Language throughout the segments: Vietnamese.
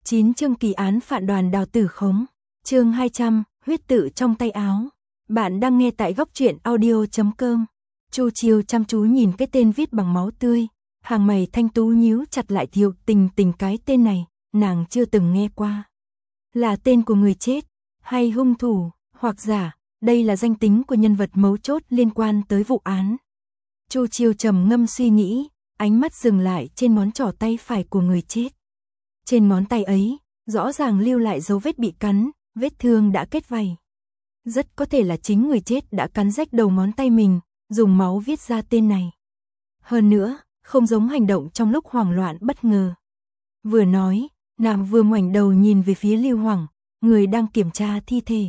9 chương kỳ án phản đoàn Đào Tử Khống. Chương 200, huyết tự trong tay áo. Bạn đang nghe tại góc truyện audio.com. Chu Chiêu chăm chú nhìn cái tên viết bằng máu tươi, hàng mày thanh tú nhíu chặt lại. Thiệu Tình Tình, cái tên này, nàng chưa từng nghe qua. Là tên của người chết, hay hung thủ, hoặc giả, đây là danh tính của nhân vật mấu chốt liên quan tới vụ án. Chu Chiêu trầm ngâm suy nghĩ, ánh mắt dừng lại trên ngón trỏ tay phải của người chết. Trên ngón tay ấy, rõ ràng lưu lại dấu vết bị cắn, vết thương đã kết vảy. Rất có thể là chính người chết đã cắn rách đầu ngón tay mình, dùng máu viết ra tên này. Hơn nữa, không giống hành động trong lúc hoảng loạn bất ngờ. Vừa nói, nàng vừa ngoảnh đầu nhìn về phía Lưu Hoảng, người đang kiểm tra thi thể.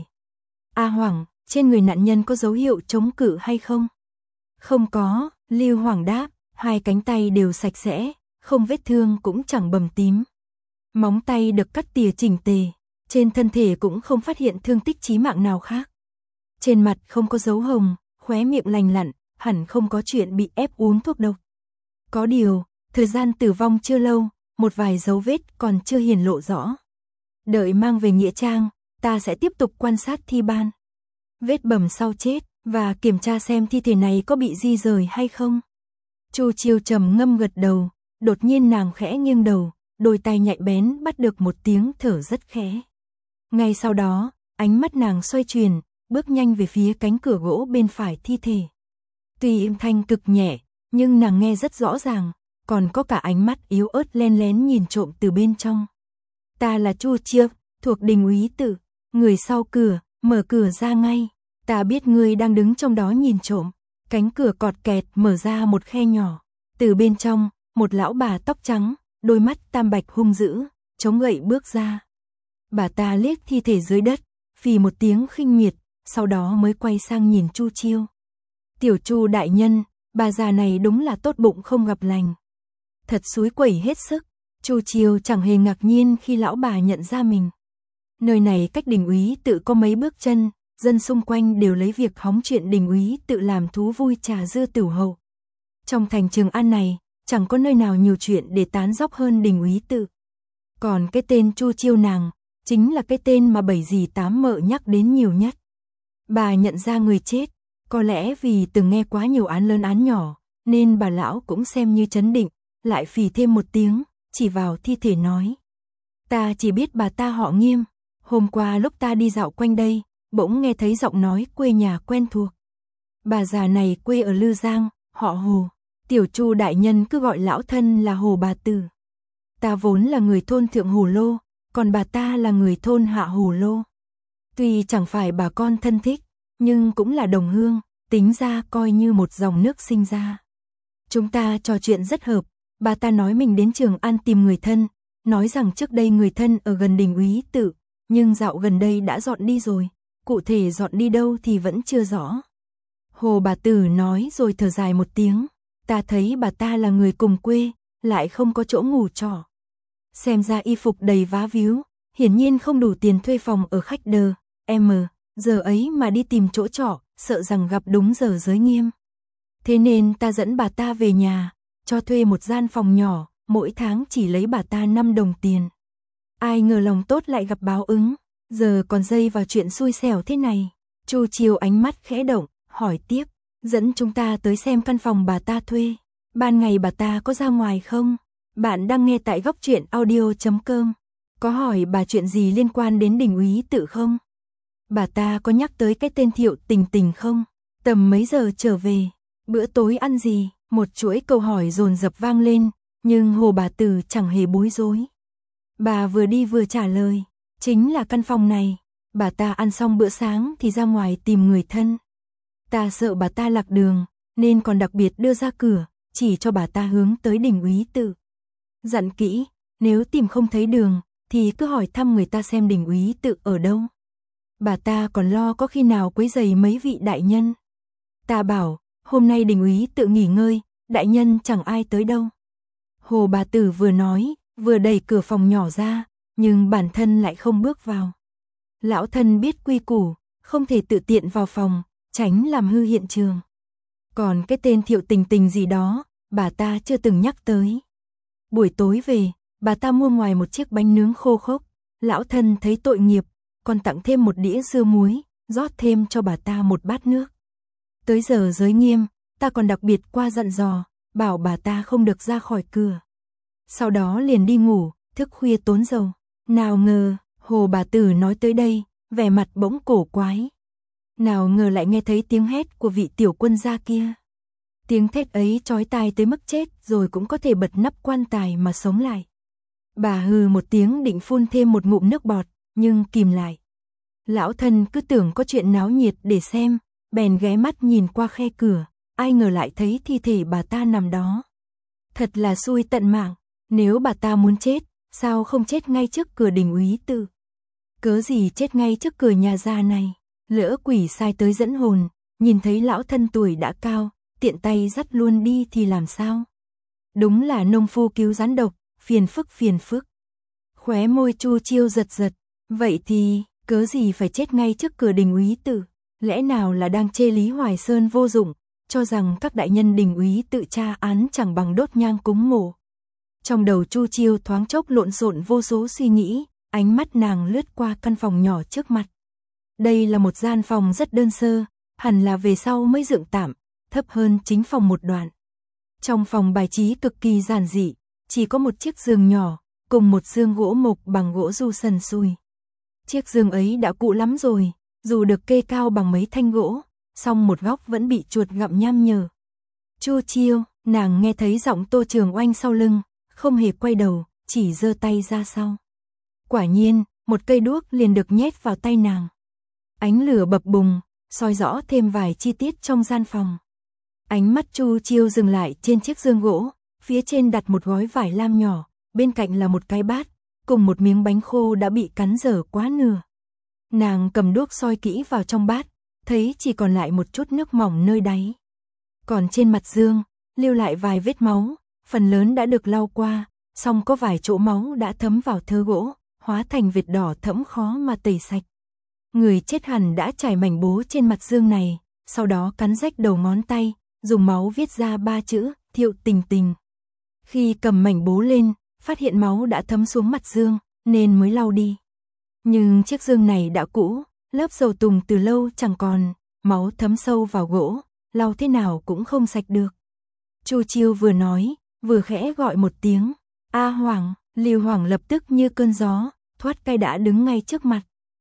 A Hoảng, trên người nạn nhân có dấu hiệu chống cự hay không? Không có, Lưu Hoảng đáp, hai cánh tay đều sạch sẽ, không vết thương cũng chẳng bầm tím. Móng tay được cắt tỉa chỉnh tề, trên thân thể cũng không phát hiện thương tích chí mạng nào khác. Trên mặt không có dấu hồng, khóe miệng lành lặn, hẳn không có chuyện bị ép uống thuốc độc. Có điều, thời gian tử vong chưa lâu, một vài dấu vết còn chưa hiển lộ rõ. Đợi mang về nghĩa trang, ta sẽ tiếp tục quan sát thi ban. Vết bầm sau chết, và kiểm tra xem thi thể này có bị di rời hay không. Chu Chiêu trầm ngâm gật đầu, đột nhiên nàng khẽ nghiêng đầu, đôi tay nhạy bén bắt được một tiếng thở rất khẽ. Ngay sau đó, ánh mắt nàng xoay chuyển, bước nhanh về phía cánh cửa gỗ bên phải thi thể. Tuy âm thanh cực nhẹ, nhưng nàng nghe rất rõ ràng, còn có cả ánh mắt yếu ớt len lén nhìn trộm từ bên trong. Ta là Chu Chiêu, thuộc Đình úy tự, người sau cửa, mở cửa ra ngay. Ta biết ngươi đang đứng trong đó nhìn trộm. Cánh cửa cọt kẹt mở ra một khe nhỏ. Từ bên trong, một lão bà tóc trắng, đôi mắt tam bạch hung dữ, chống gậy bước ra. Bà ta liếc thi thể dưới đất, phì một tiếng khinh miệt, sau đó mới quay sang nhìn Chu Chiêu. Tiểu Chu đại nhân, bà già này đúng là tốt bụng không gặp lành. Thật xúi quẩy hết sức. Chu Chiêu chẳng hề ngạc nhiên khi lão bà nhận ra mình. Nơi này cách Đình úy tự có mấy bước chân, dân xung quanh đều lấy việc hóng chuyện Đình úy tự làm thú vui trà dưa tửu hậu. Trong thành Trường An này, chẳng có nơi nào nhiều chuyện để tán dóc hơn Đình úy tự. Còn cái tên Chu Chiêu nàng, chính là cái tên mà bảy dì tám mợ nhắc đến nhiều nhất. Bà nhận ra người chết, có lẽ vì từng nghe quá nhiều án lớn án nhỏ, nên bà lão cũng xem như trấn định, lại phì thêm một tiếng, chỉ vào thi thể nói. Ta chỉ biết bà ta họ Nghiêm, hôm qua lúc ta đi dạo quanh đây, bỗng nghe thấy giọng nói quê nhà quen thuộc. Bà già này quê ở Lư Giang, họ Hồ, Tiểu Chu đại nhân cứ gọi lão thân là Hồ bà tử. Ta vốn là người thôn Thượng Hồ Lô, còn bà ta là người thôn Hạ Hồ Lô. Tuy chẳng phải bà con thân thích, nhưng cũng là đồng hương, tính ra coi như một dòng nước sinh ra. Chúng ta trò chuyện rất hợp, bà ta nói mình đến Trường An tìm người thân, nói rằng trước đây người thân ở gần Đình úy tự, nhưng dạo gần đây đã dọn đi rồi, cụ thể dọn đi đâu thì vẫn chưa rõ. Hồ bà tử nói rồi thở dài một tiếng, ta thấy bà ta là người cùng quê, lại không có chỗ ngủ trọ. Xem ra y phục đầy vá víu, hiển nhiên không đủ tiền thuê phòng ở khách đờ, giờ ấy mà đi tìm chỗ trọ, sợ rằng gặp đúng giờ giới Nghiêm. Thế nên ta dẫn bà ta về nhà, cho thuê một gian phòng nhỏ, mỗi tháng chỉ lấy bà ta 5 đồng tiền. Ai ngờ lòng tốt lại gặp báo ứng, giờ còn dây vào chuyện xui xẻo thế này. Chu Chiêu ánh mắt khẽ động, hỏi tiếp, dẫn chúng ta tới xem căn phòng bà ta thuê. Ban ngày bà ta có ra ngoài không? Bạn đang nghe tại góc truyện audio.com. Có hỏi bà chuyện gì liên quan đến Đình úy tự không? Bà ta có nhắc tới cái tên Thiệu Tình Tình không? Tầm mấy giờ trở về? Bữa tối ăn gì? Một chuỗi câu hỏi dồn dập vang lên, nhưng Hồ bà tử chẳng hề bối rối. Bà vừa đi vừa trả lời, chính là căn phòng này. Bà ta ăn xong bữa sáng thì ra ngoài tìm người thân. Ta sợ bà ta lạc đường, nên còn đặc biệt đưa ra cửa, chỉ cho bà ta hướng tới Đình úy tự. Dặn kỹ, nếu tìm không thấy đường, thì cứ hỏi thăm người ta xem Đình úy tự ở đâu. Bà ta còn lo có khi nào quấy rầy mấy vị đại nhân. Ta bảo, hôm nay Đình úy tự nghỉ ngơi, đại nhân chẳng ai tới đâu. Hồ bà tử vừa nói, vừa đẩy cửa phòng nhỏ ra, nhưng bản thân lại không bước vào. Lão thân biết quy củ, không thể tự tiện vào phòng, tránh làm hư hiện trường. Còn cái tên Thiệu Tình Tình gì đó, bà ta chưa từng nhắc tới. Buổi tối về, Bà ta mua ngoài một chiếc bánh nướng khô khốc, lão thân thấy tội nghiệp, còn tặng thêm một đĩa dưa muối, rót thêm cho bà ta một bát nước. Tới giờ giới nghiêm, ta còn đặc biệt qua dặn dò, bảo bà ta không được ra khỏi cửa. Sau đó liền đi ngủ, thức khuya tốn dầu. Nào ngờ, Hồ bà tử nói tới đây, vẻ mặt bỗng cổ quái. Nào ngờ lại nghe thấy tiếng hét của vị tiểu quân gia kia. Tiếng thét ấy chói tai tới mức chết rồi cũng có thể bật nắp quan tài mà sống lại. Bà hừ một tiếng định phun thêm một ngụm nước bọt, nhưng kìm lại. Lão thân cứ tưởng có chuyện náo nhiệt để xem, bèn ghé mắt nhìn qua khe cửa, ai ngờ lại thấy thi thể bà ta nằm đó. Thật là xui tận mạng, nếu bà ta muốn chết, sao không chết ngay trước cửa đình úy tự? Cớ gì chết ngay trước cửa nhà già này? Lỡ quỷ sai tới dẫn hồn, nhìn thấy lão thân tuổi đã cao, tiện tay dắt luôn đi thì làm sao? Đúng là nông phu cứu rắn độc, phiền phức phiền phức. Khóe môi Chu Chiêu giật giật, vậy thì, cớ gì phải chết ngay trước cửa đình úy tự? Lẽ nào là đang chê Lý Hoài Sơn vô dụng, cho rằng các đại nhân đình úy tự tra án chẳng bằng đốt nhang cúng mộ. Trong đầu Chu Chiêu thoáng chốc lộn xộn vô số suy nghĩ, ánh mắt nàng lướt qua căn phòng nhỏ trước mặt. Đây là một gian phòng rất đơn sơ, hẳn là về sau mới dựng tạm, thấp hơn chính phòng một đoạn. Trong phòng bài trí cực kỳ giản dị, chỉ có một chiếc giường nhỏ, cùng một giường gỗ mộc bằng gỗ du sần sùi. Chiếc giường ấy đã cũ lắm rồi, dù được kê cao bằng mấy thanh gỗ, song một góc vẫn bị chuột gặm nham nhở. Chu Chiêu, nàng nghe thấy giọng Tô Trường Oanh sau lưng, không hề quay đầu, chỉ giơ tay ra sau. Quả nhiên, một cây đuốc liền được nhét vào tay nàng. Ánh lửa bập bùng, soi rõ thêm vài chi tiết trong gian phòng. Ánh mắt Chu Chiêu dừng lại trên chiếc giường gỗ, phía trên đặt một gói vải lam nhỏ, bên cạnh là một cái bát, cùng một miếng bánh khô đã bị cắn dở quá nửa. Nàng cầm đuốc soi kỹ vào trong bát, thấy chỉ còn lại một chút nước mỏng nơi đáy. Còn trên mặt giường, lưu lại vài vết máu, phần lớn đã được lau qua, song có vài chỗ máu đã thấm vào thớ gỗ, hóa thành vệt đỏ thẫm khó mà tẩy sạch. Người chết hẳn đã trải mảnh bố trên mặt giường này, sau đó cắn rách đầu ngón tay, dùng máu viết ra 3 chữ, Thiệu Tình Tình. Khi cầm mảnh bố lên, phát hiện máu đã thấm xuống mặt giường, nên mới lau đi. Nhưng chiếc giường này đã cũ, lớp dầu tùng từ lâu chẳng còn, máu thấm sâu vào gỗ, lau thế nào cũng không sạch được. Chu Chiêu vừa nói, vừa khẽ gọi một tiếng, A Hoàng. Lưu Hoàng lập tức như cơn gió, thoát cái đã đứng ngay trước mặt.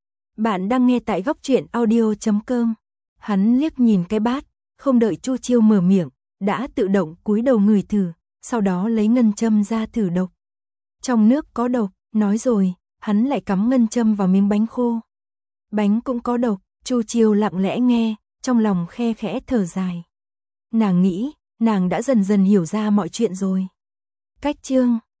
Bạn đang nghe tại góc truyện audio.com. Hắn liếc nhìn cái bát, không đợi Chu Chiêu mở miệng, đã tự động cúi đầu ngửi thử, sau đó lấy ngân châm ra thử độc. Trong nước có độc, nói rồi, hắn lại cắm ngân châm vào miếng bánh khô. Bánh cũng có độc, Chu Chiêu lặng lẽ nghe, trong lòng khe khẽ thở dài. Nàng nghĩ, nàng đã dần dần hiểu ra mọi chuyện rồi. Cách chương